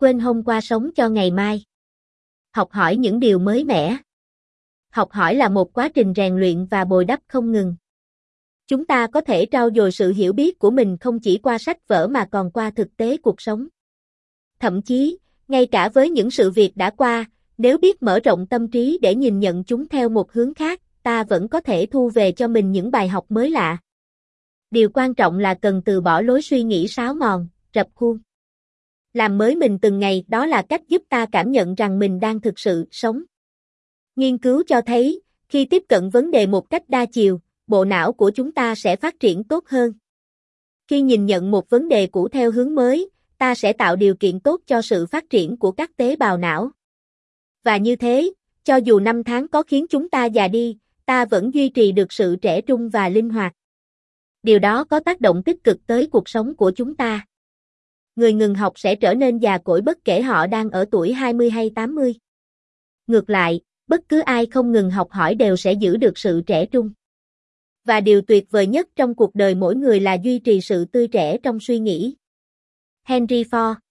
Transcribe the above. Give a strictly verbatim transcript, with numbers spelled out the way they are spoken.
quên hôm qua sống cho ngày mai. Học hỏi những điều mới mẻ. Học hỏi là một quá trình rèn luyện và bồi đắp không ngừng. Chúng ta có thể trau dồi sự hiểu biết của mình không chỉ qua sách vở mà còn qua thực tế cuộc sống. Thậm chí, ngay cả với những sự việc đã qua, nếu biết mở rộng tâm trí để nhìn nhận chúng theo một hướng khác, ta vẫn có thể thu về cho mình những bài học mới lạ. Điều quan trọng là cần từ bỏ lối suy nghĩ sáo mòn, rập khuôn. Làm mới mình từng ngày, đó là cách giúp ta cảm nhận rằng mình đang thực sự sống. Nghiên cứu cho thấy, khi tiếp cận vấn đề một cách đa chiều, bộ não của chúng ta sẽ phát triển tốt hơn. Khi nhìn nhận một vấn đề cũ theo hướng mới, ta sẽ tạo điều kiện tốt cho sự phát triển của các tế bào não. Và như thế, cho dù năm tháng có khiến chúng ta già đi, ta vẫn duy trì được sự trẻ trung và linh hoạt. Điều đó có tác động tích cực tới cuộc sống của chúng ta. Người ngừng học sẽ trở nên già cỗi bất kể họ đang ở tuổi hai mươi hay tám mươi. Ngược lại, bất cứ ai không ngừng học hỏi đều sẽ giữ được sự trẻ trung. Và điều tuyệt vời nhất trong cuộc đời mỗi người là duy trì sự tươi trẻ trong suy nghĩ. Henry Ford